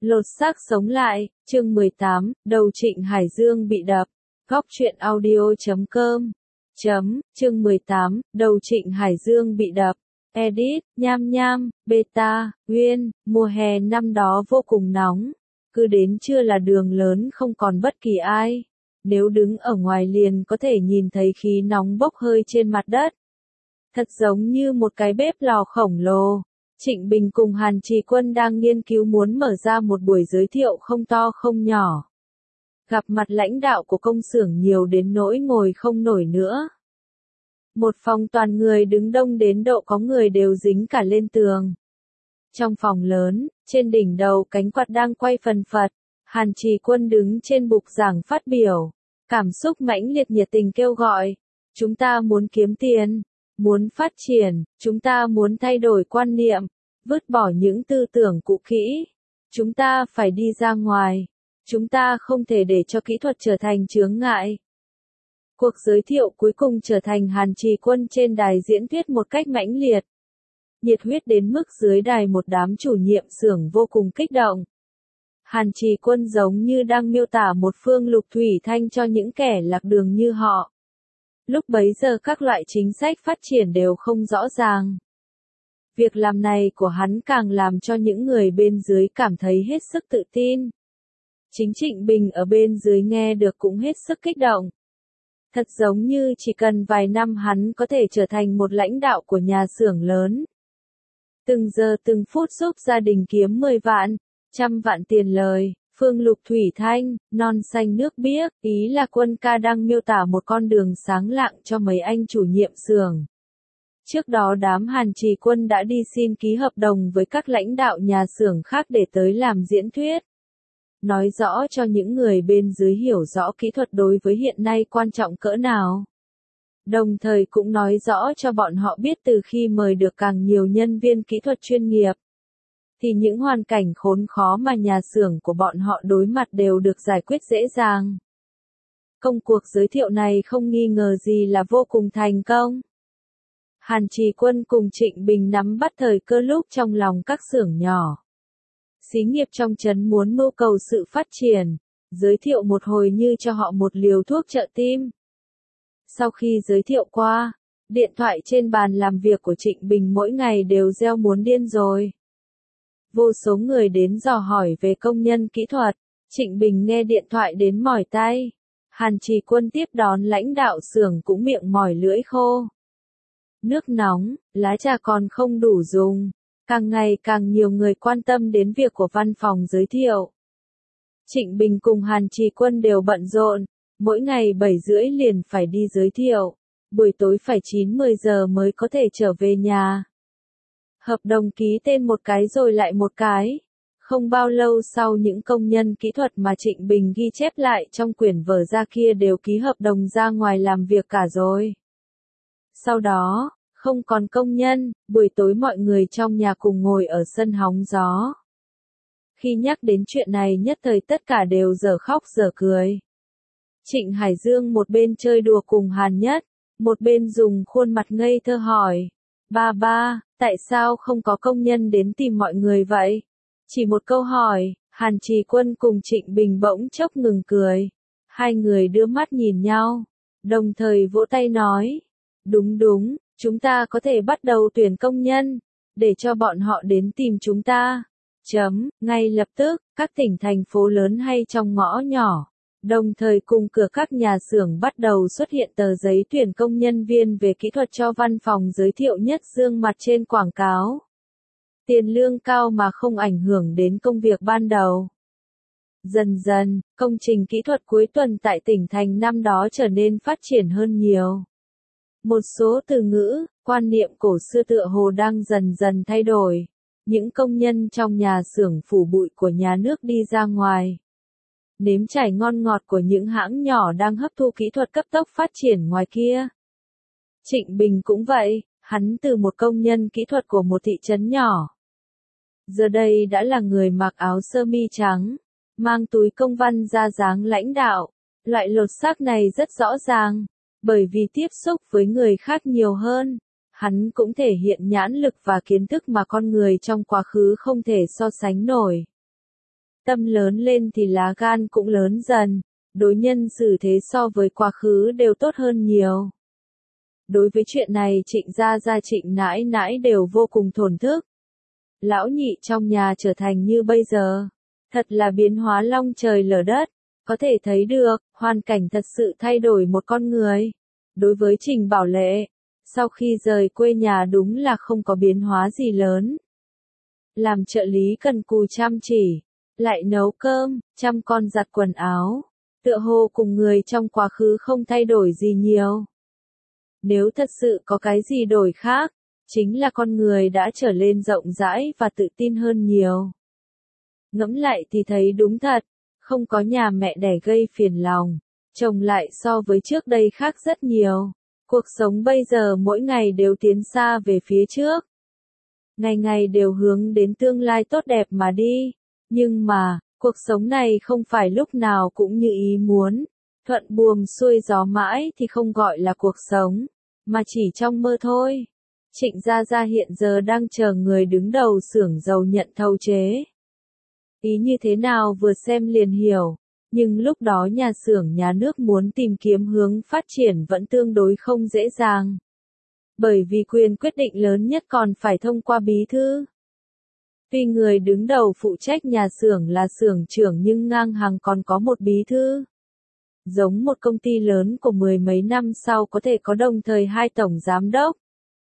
Lột xác sống lại, chương 18, đầu Trịnh Hải Dương bị đập. Góc truyện audio.com. Chương 18, đầu Trịnh Hải Dương bị đập. Edit, nham nham, beta, Nguyên, mùa hè năm đó vô cùng nóng. Cứ đến trưa là đường lớn không còn bất kỳ ai. Nếu đứng ở ngoài liền có thể nhìn thấy khí nóng bốc hơi trên mặt đất. Thật giống như một cái bếp lò khổng lồ. Trịnh Bình cùng Hàn Trì Quân đang nghiên cứu muốn mở ra một buổi giới thiệu không to không nhỏ. Gặp mặt lãnh đạo của công xưởng nhiều đến nỗi ngồi không nổi nữa. Một phòng toàn người đứng đông đến độ có người đều dính cả lên tường. Trong phòng lớn, trên đỉnh đầu cánh quạt đang quay phần phật, Hàn Trì Quân đứng trên bục giảng phát biểu. Cảm xúc mãnh liệt nhiệt tình kêu gọi. Chúng ta muốn kiếm tiền. Muốn phát triển, chúng ta muốn thay đổi quan niệm, vứt bỏ những tư tưởng cũ kỹ. Chúng ta phải đi ra ngoài. Chúng ta không thể để cho kỹ thuật trở thành chướng ngại. Cuộc giới thiệu cuối cùng trở thành Hàn Trì Quân trên đài diễn thuyết một cách mãnh liệt. Nhiệt huyết đến mức dưới đài một đám chủ nhiệm xưởng vô cùng kích động. Hàn Trì Quân giống như đang miêu tả một phương lục thủy thanh cho những kẻ lạc đường như họ. Lúc bấy giờ các loại chính sách phát triển đều không rõ ràng. Việc làm này của hắn càng làm cho những người bên dưới cảm thấy hết sức tự tin. Chính Trịnh Bình ở bên dưới nghe được cũng hết sức kích động. Thật giống như chỉ cần vài năm hắn có thể trở thành một lãnh đạo của nhà xưởng lớn. Từng giờ từng phút giúp gia đình kiếm 10 vạn, 100 vạn tiền lời. Phương Lục Thủy Thanh, non xanh nước biếc, ý là Quân ca đang miêu tả một con đường sáng lạng cho mấy anh chủ nhiệm xưởng. Trước đó đám Hàn Trì Quân đã đi xin ký hợp đồng với các lãnh đạo nhà xưởng khác để tới làm diễn thuyết. Nói rõ cho những người bên dưới hiểu rõ kỹ thuật đối với hiện nay quan trọng cỡ nào. Đồng thời cũng nói rõ cho bọn họ biết từ khi mời được càng nhiều nhân viên kỹ thuật chuyên nghiệp, thì những hoàn cảnh khốn khó mà nhà xưởng của bọn họ đối mặt đều được giải quyết dễ dàng. Công cuộc giới thiệu này không nghi ngờ gì là vô cùng thành công. Hàn Trì Quân cùng Trịnh Bình nắm bắt thời cơ lúc trong lòng các xưởng nhỏ. Xí nghiệp trong trấn muốn mưu cầu sự phát triển, giới thiệu một hồi như cho họ một liều thuốc trợ tim. Sau khi giới thiệu qua, điện thoại trên bàn làm việc của Trịnh Bình mỗi ngày đều reo muốn điên rồi. Vô số người đến dò hỏi về công nhân kỹ thuật, Trịnh Bình nghe điện thoại đến mỏi tay. Hàn Trì Quân tiếp đón lãnh đạo xưởng cũng miệng mỏi lưỡi khô. Nước nóng, lá trà còn không đủ dùng. Càng ngày càng nhiều người quan tâm đến việc của văn phòng giới thiệu. Trịnh Bình cùng Hàn Trì Quân đều bận rộn, mỗi ngày 7 rưỡi liền phải đi giới thiệu, buổi tối phải 9-10 giờ mới có thể trở về nhà. Hợp đồng ký tên một cái rồi lại một cái. Không bao lâu sau những công nhân kỹ thuật mà Trịnh Bình ghi chép lại trong quyển vở ra kia đều ký hợp đồng ra ngoài làm việc cả rồi. Sau đó, không còn công nhân, buổi tối mọi người trong nhà cùng ngồi ở sân hóng gió. Khi nhắc đến chuyện này nhất thời tất cả đều dở khóc dở cười. Trịnh Hải Dương một bên chơi đùa cùng Hàn Nhất, một bên dùng khuôn mặt ngây thơ hỏi. Ba, tại sao không có công nhân đến tìm mọi người vậy? Chỉ một câu hỏi, Hàn Trì Quân cùng Trịnh Bình bỗng chốc ngừng cười. Hai người đưa mắt nhìn nhau, đồng thời vỗ tay nói. Đúng, chúng ta có thể bắt đầu tuyển công nhân, để cho bọn họ đến tìm chúng ta. Ngay lập tức, các tỉnh thành phố lớn hay trong ngõ nhỏ, đồng thời cùng cửa các nhà xưởng bắt đầu xuất hiện tờ giấy tuyển công nhân viên về kỹ thuật cho văn phòng giới thiệu nhất dương mặt trên quảng cáo. Tiền lương cao mà không ảnh hưởng đến công việc ban đầu. Dần dần, công trình kỹ thuật cuối tuần tại tỉnh thành năm đó trở nên phát triển hơn nhiều. Một số từ ngữ, quan niệm cổ xưa tựa hồ đang dần dần thay đổi. Những công nhân trong nhà xưởng phủ bụi của nhà nước đi ra ngoài. Nếm trải ngon ngọt của những hãng nhỏ đang hấp thu kỹ thuật cấp tốc phát triển ngoài kia. Trịnh Bình cũng vậy, hắn từ một công nhân kỹ thuật của một thị trấn nhỏ. Giờ đây đã là người mặc áo sơ mi trắng, mang túi công văn ra dáng lãnh đạo. Loại lột xác này rất rõ ràng, bởi vì tiếp xúc với người khác nhiều hơn. Hắn cũng thể hiện nhãn lực và kiến thức mà con người trong quá khứ không thể so sánh nổi. Tâm lớn lên thì lá gan cũng lớn dần, đối nhân xử thế so với quá khứ đều tốt hơn nhiều. Đối với chuyện này Trịnh Gia Gia Trịnh nãi nãi đều vô cùng thổn thức. Lão nhị trong nhà trở thành như bây giờ, thật là biến hóa long trời lở đất, có thể thấy được, hoàn cảnh thật sự thay đổi một con người. Đối với Trình Bảo Lệ, sau khi rời quê nhà đúng là không có biến hóa gì lớn. Làm trợ lý cần cù chăm chỉ, lại nấu cơm, chăm con giặt quần áo, tựa hồ cùng người trong quá khứ không thay đổi gì nhiều. Nếu thật sự có cái gì đổi khác, chính là con người đã trở lên rộng rãi và tự tin hơn nhiều. Ngẫm lại thì thấy đúng thật, không có nhà mẹ đẻ gây phiền lòng, chồng lại so với trước đây khác rất nhiều. Cuộc sống bây giờ mỗi ngày đều tiến xa về phía trước. Ngày ngày đều hướng đến tương lai tốt đẹp mà đi. Nhưng mà, cuộc sống này không phải lúc nào cũng như ý muốn. Thuận buồm xuôi gió mãi thì không gọi là cuộc sống, mà chỉ trong mơ thôi. Trịnh Gia Gia hiện giờ đang chờ người đứng đầu xưởng dầu nhận thầu chế. Ý như thế nào vừa xem liền hiểu, nhưng lúc đó nhà xưởng nhà nước muốn tìm kiếm hướng phát triển vẫn tương đối không dễ dàng. Bởi vì quyền quyết định lớn nhất còn phải thông qua bí thư. Tuy người đứng đầu phụ trách nhà xưởng là xưởng trưởng nhưng ngang hàng còn có một bí thư. Giống một công ty lớn của mười mấy năm sau có thể có đồng thời hai tổng giám đốc.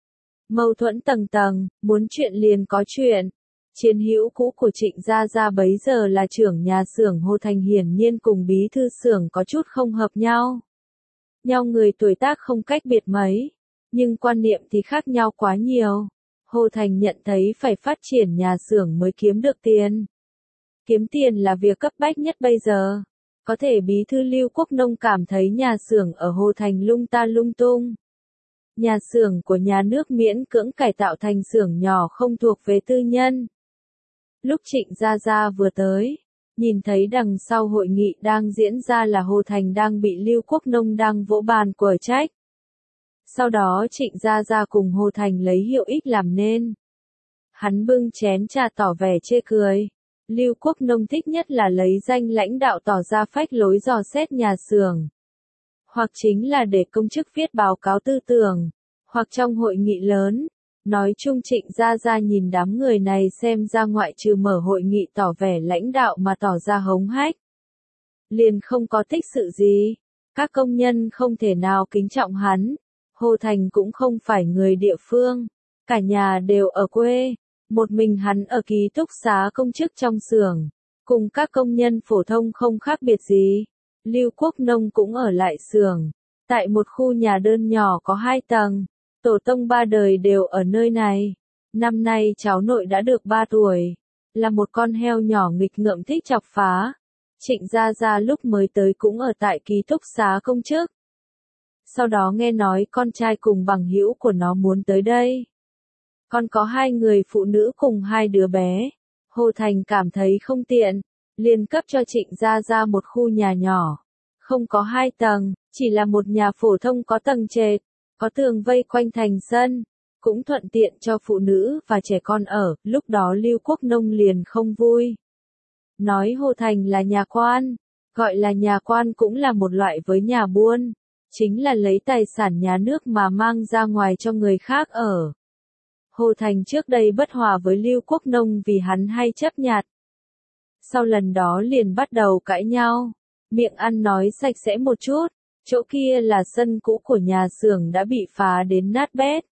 Mâu thuẫn tầng tầng, muốn chuyện liền có chuyện. Chiến hữu cũ của Trịnh Gia Gia bấy giờ là trưởng nhà xưởng Hồ Thành hiển nhiên cùng bí thư xưởng có chút không hợp nhau. Nhau người tuổi tác không cách biệt mấy, nhưng quan niệm thì khác nhau quá nhiều. Hồ Thành nhận thấy phải phát triển nhà xưởng mới kiếm được tiền. Kiếm tiền là việc cấp bách nhất bây giờ. Có thể bí thư Lưu Quốc Nông cảm thấy nhà xưởng ở Hồ Thành lung ta lung tung. Nhà xưởng của nhà nước miễn cưỡng cải tạo thành xưởng nhỏ không thuộc về tư nhân. Lúc Trịnh Gia Gia vừa tới, nhìn thấy đằng sau hội nghị đang diễn ra là Hồ Thành đang bị Lưu Quốc Nông đang vỗ bàn quở trách. Sau đó Trịnh Gia Gia cùng Hồ Thành lấy hiệu ích làm nên. Hắn bưng chén trà tỏ vẻ chê cười. Lưu Quốc Nông thích nhất là lấy danh lãnh đạo tỏ ra phách lối dò xét nhà xưởng. Hoặc chính là để công chức viết báo cáo tư tưởng, hoặc trong hội nghị lớn. Nói chung Trịnh Gia Gia nhìn đám người này xem ra ngoại trừ mở hội nghị tỏ vẻ lãnh đạo mà tỏ ra hống hách. Liền không có tích sự gì. Các công nhân không thể nào kính trọng hắn. Hồ Thành cũng không phải người địa phương. Cả nhà đều ở quê. Một mình hắn ở ký túc xá công chức trong xưởng. Cùng các công nhân phổ thông không khác biệt gì. Lưu Quốc Nông cũng ở lại xưởng. Tại một khu nhà đơn nhỏ có 2 tầng. Tổ tông 3 đời đều ở nơi này. Năm nay cháu nội đã được 3 tuổi. Là một con heo nhỏ nghịch ngợm thích chọc phá. Trịnh Gia Gia lúc mới tới cũng ở tại ký túc xá công chức. Sau đó nghe nói con trai cùng bằng hữu của nó muốn tới đây. Còn có 2 người phụ nữ cùng 2 đứa bé. Hồ Thành cảm thấy không tiện. Liền cấp cho Trịnh Gia Gia một khu nhà nhỏ. Không có 2 tầng, chỉ là một nhà phổ thông có tầng trệt. Có tường vây quanh thành sân, cũng thuận tiện cho phụ nữ và trẻ con ở, lúc đó Lưu Quốc Nông liền không vui. Nói Hồ Thành là nhà quan, gọi là nhà quan cũng là một loại với nhà buôn, chính là lấy tài sản nhà nước mà mang ra ngoài cho người khác ở. Hồ Thành trước đây bất hòa với Lưu Quốc Nông vì hắn hay chấp nhặt. Sau lần đó liền bắt đầu cãi nhau, miệng ăn nói sạch sẽ một chút. Chỗ kia là sân cũ của nhà xưởng đã bị phá đến nát bét.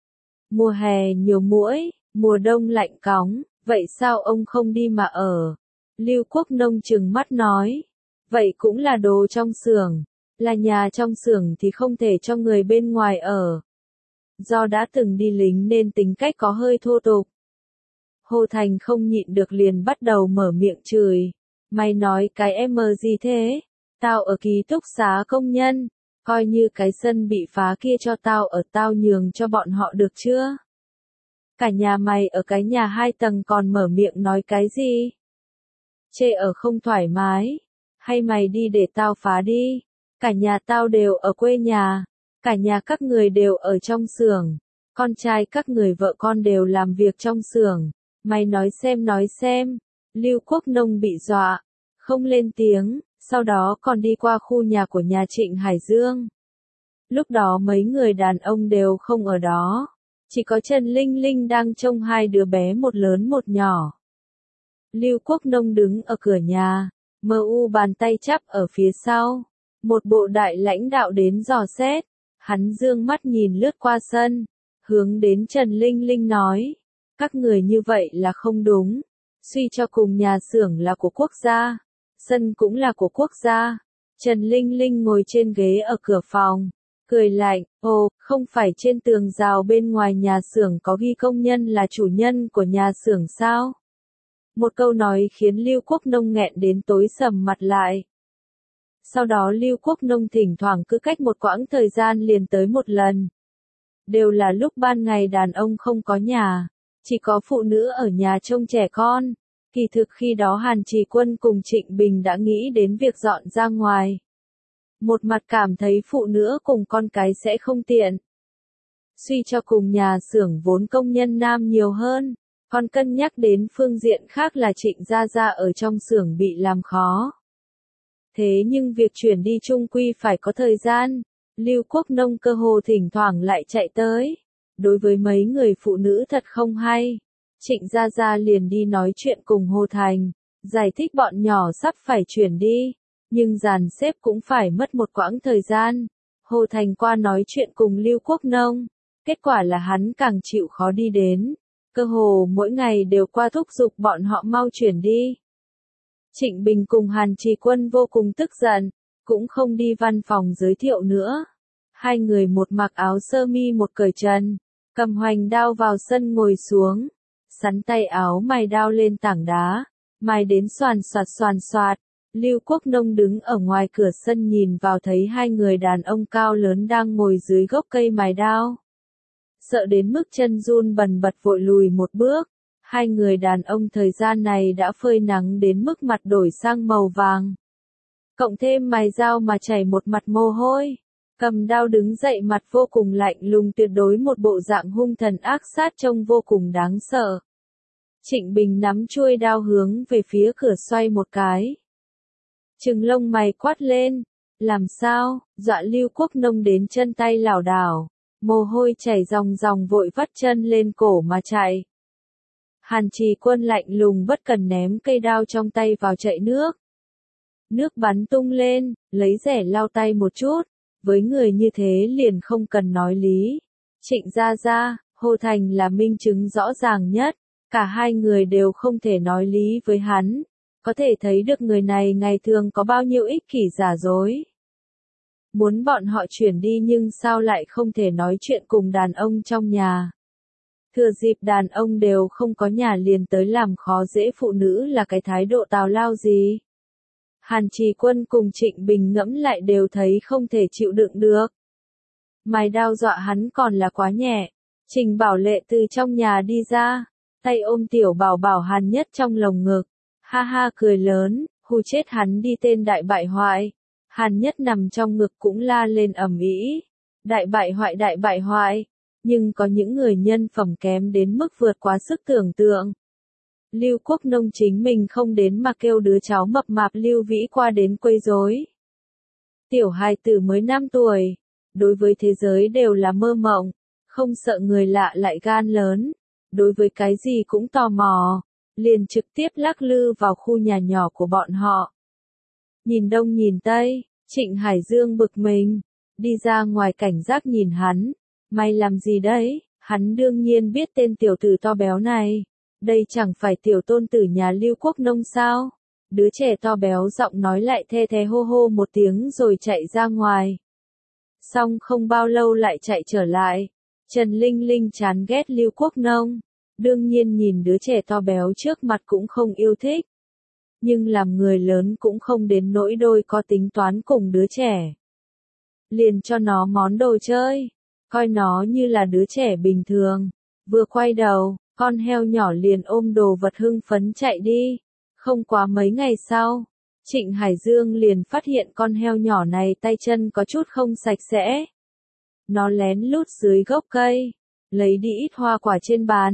Mùa hè nhiều muỗi, mùa đông lạnh cóng, vậy sao ông không đi mà ở? Lưu Quốc Nông trừng mắt nói, vậy cũng là đồ trong xưởng, là nhà trong xưởng thì không thể cho người bên ngoài ở. Do đã từng đi lính nên tính cách có hơi thô tục. Hồ Thành không nhịn được liền bắt đầu mở miệng chửi, mày nói cái em gì thế? Tao ở ký túc xá công nhân, coi như cái sân bị phá kia cho tao ở tao nhường cho bọn họ được chưa? Cả nhà mày ở cái nhà 2 tầng còn mở miệng nói cái gì? Chê ở không thoải mái, hay mày đi để tao phá đi? Cả nhà tao đều ở quê nhà, cả nhà các người đều ở trong xưởng, con trai các người vợ con đều làm việc trong xưởng, mày nói xem, Lưu Quốc Nông bị dọa, không lên tiếng, sau đó còn đi qua khu nhà của nhà Trịnh Hải Dương. Lúc đó mấy người đàn ông đều không ở đó, chỉ có Trần Linh Linh đang trông hai đứa bé một lớn một nhỏ. Lưu Quốc Nông đứng ở cửa nhà, mờ u bàn tay chắp ở phía sau, một bộ đại lãnh đạo đến dò xét, hắn dương mắt nhìn lướt qua sân, hướng đến Trần Linh Linh nói, các người như vậy là không đúng, suy cho cùng nhà xưởng là của quốc gia, sân cũng là của quốc gia. Trần Linh Linh ngồi trên ghế ở cửa phòng, cười lạnh, ồ, không phải trên tường rào bên ngoài nhà xưởng có ghi công nhân là chủ nhân của nhà xưởng sao? Một câu nói khiến Lưu Quốc Nông nghẹn đến tối sầm mặt lại. Sau đó Lưu Quốc Nông thỉnh thoảng cứ cách một quãng thời gian liền tới một lần. Đều là lúc ban ngày đàn ông không có nhà, chỉ có phụ nữ ở nhà trông trẻ con. Kỳ thực khi đó Hàn Trì Quân cùng Trịnh Bình đã nghĩ đến việc dọn ra ngoài. Một mặt cảm thấy phụ nữ cùng con cái sẽ không tiện. Suy cho cùng nhà xưởng vốn công nhân nam nhiều hơn, còn cân nhắc đến phương diện khác là Trịnh Gia Gia ở trong xưởng bị làm khó. Thế nhưng việc chuyển đi chung quy phải có thời gian, Lưu Quốc Nông cơ hồ thỉnh thoảng lại chạy tới. Đối với mấy người phụ nữ thật không hay, Trịnh Gia Gia liền đi nói chuyện cùng Hồ Thành, giải thích bọn nhỏ sắp phải chuyển đi, nhưng dàn xếp cũng phải mất một quãng thời gian. Hồ Thành qua nói chuyện cùng Lưu Quốc Nông, kết quả là hắn càng chịu khó đi đến, cơ hồ mỗi ngày đều qua thúc giục bọn họ mau chuyển đi. Trịnh Bình cùng Hàn Trì Quân vô cùng tức giận, cũng không đi văn phòng giới thiệu nữa. Hai người một mặc áo sơ mi một cởi trần, cầm hoành đao vào sân ngồi xuống, sắn tay áo mài đao lên tảng đá, mài đến xoàn xoạt. Lưu Quốc Nông đứng ở ngoài cửa sân nhìn vào thấy hai người đàn ông cao lớn đang ngồi dưới gốc cây mài đao. Sợ đến mức chân run bần bật vội lùi một bước. Hai người đàn ông thời gian này đã phơi nắng đến mức mặt đổi sang màu vàng. Cộng thêm mài dao mà chảy một mặt mồ hôi. Cầm đao đứng dậy mặt vô cùng lạnh lùng, tuyệt đối một bộ dạng hung thần ác sát trông vô cùng đáng sợ. Trịnh Bình nắm chuôi đao hướng về phía cửa xoay một cái. Trừng lông mày quát lên, làm sao, dọa Lưu Quốc Nông đến chân tay lảo đảo, mồ hôi chảy ròng ròng vội vắt chân lên cổ mà chạy. Hàn Trì Quân lạnh lùng bất cần ném cây đao trong tay vào chậu nước. Nước bắn tung lên, lấy rẻ lau tay một chút, với người như thế liền không cần nói lý. Trịnh Gia Gia, Hồ Thành là minh chứng rõ ràng nhất, cả hai người đều không thể nói lý với hắn. Có thể thấy được người này ngày thường có bao nhiêu ích kỷ giả dối. Muốn bọn họ chuyển đi nhưng sao lại không thể nói chuyện cùng đàn ông trong nhà. Thừa dịp đàn ông đều không có nhà liền tới làm khó dễ phụ nữ là cái thái độ tào lao gì. Hàn Trì Quân cùng Trịnh Bình ngẫm lại đều thấy không thể chịu đựng được. Mài đao dọa hắn còn là quá nhẹ. Trình Bảo Lệ từ trong nhà đi ra, tay ôm tiểu bảo bảo Hàn Nhất trong lồng ngực. Ha ha cười lớn, hù chết hắn đi tên đại bại hoại. Hàn Nhất nằm trong ngực cũng la lên ầm ĩ. Đại bại hoại. Nhưng có những người nhân phẩm kém đến mức vượt quá sức tưởng tượng. Lưu Quốc Nông chính mình không đến mà kêu đứa cháu mập mạp Lưu Vĩ qua đến quấy rối. Tiểu hài tử mới 5 tuổi, đối với thế giới đều là mơ mộng, không sợ người lạ lại gan lớn, đối với cái gì cũng tò mò, liền trực tiếp lắc lư vào khu nhà nhỏ của bọn họ. Nhìn đông nhìn tây, Trịnh Hải Dương bực mình, đi ra ngoài cảnh giác nhìn hắn, mày làm gì đấy, hắn đương nhiên biết tên tiểu tử to béo này. Đây chẳng phải tiểu tôn tử nhà Lưu Quốc Nông sao? Đứa trẻ to béo giọng nói lại the thé hô hô một tiếng rồi chạy ra ngoài. Xong không bao lâu lại chạy trở lại. Trần Linh Linh chán ghét Lưu Quốc Nông. Đương nhiên nhìn đứa trẻ to béo trước mặt cũng không yêu thích. Nhưng làm người lớn cũng không đến nỗi đôi có tính toán cùng đứa trẻ. Liền cho nó món đồ chơi. Coi nó như là đứa trẻ bình thường. Vừa quay đầu, con heo nhỏ liền ôm đồ vật hưng phấn chạy đi. Không quá mấy ngày sau, Trịnh Hải Dương liền phát hiện con heo nhỏ này tay chân có chút không sạch sẽ. Nó lén lút dưới gốc cây, lấy đi ít hoa quả trên bàn,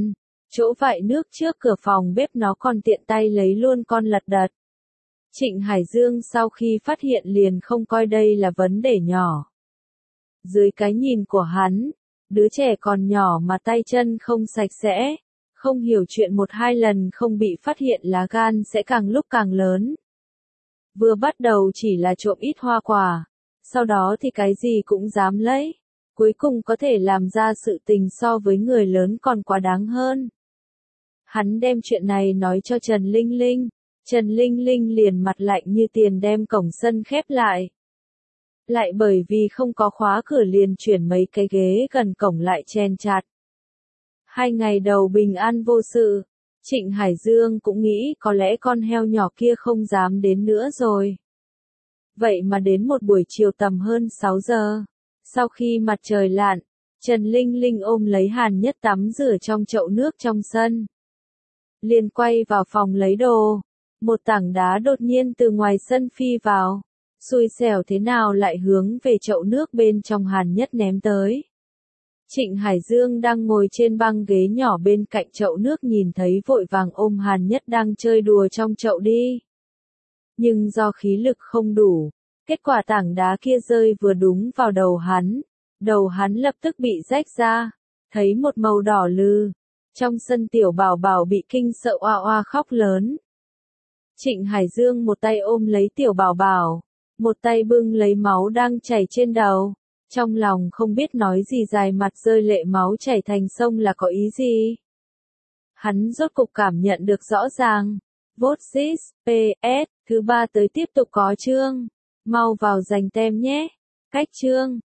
Chỗ vại nước trước cửa phòng bếp nó còn tiện tay lấy luôn con lật đật. Trịnh Hải Dương sau khi phát hiện liền không coi đây là vấn đề nhỏ. Dưới cái nhìn của hắn, đứa trẻ còn nhỏ mà tay chân không sạch sẽ, không hiểu chuyện một hai lần không bị phát hiện lá gan sẽ càng lúc càng lớn. Vừa bắt đầu chỉ là trộm ít hoa quả, sau đó thì cái gì cũng dám lấy, cuối cùng có thể làm ra sự tình so với người lớn còn quá đáng hơn. Hắn đem chuyện này nói cho Trần Linh Linh, Trần Linh Linh liền mặt lạnh như tiền đem cổng sân khép lại. Lại bởi vì không có khóa cửa liền chuyển mấy cái ghế gần cổng lại chen chặt. 2 ngày đầu bình an vô sự, Trịnh Hải Dương cũng nghĩ có lẽ con heo nhỏ kia không dám đến nữa rồi. Vậy mà đến một buổi chiều tầm hơn 6 giờ, sau khi mặt trời lặn, Trần Linh Linh ôm lấy Hàn Nhất tắm rửa trong chậu nước trong sân. Liền quay vào phòng lấy đồ, một tảng đá đột nhiên từ ngoài sân phi vào, xui xẻo thế nào lại hướng về chậu nước bên trong Hàn Nhất ném tới. Trịnh Hải Dương đang ngồi trên băng ghế nhỏ bên cạnh chậu nước nhìn thấy vội vàng ôm Hàn Nhất đang chơi đùa trong chậu đi. Nhưng do khí lực không đủ, kết quả tảng đá kia rơi vừa đúng vào đầu hắn lập tức bị rách ra, thấy một màu đỏ lừ. Trong sân tiểu bảo bảo bị kinh sợ oa oa khóc lớn. Trịnh Hải Dương một tay ôm lấy tiểu bảo bảo, một tay bưng lấy máu đang chảy trên đầu, trong lòng không biết nói gì dài mặt rơi lệ máu chảy thành sông là có ý gì. Hắn rốt cục cảm nhận được rõ ràng. Voices, PS, thứ 3 tới tiếp tục có chương. Mau vào dành tem nhé. Cách chương.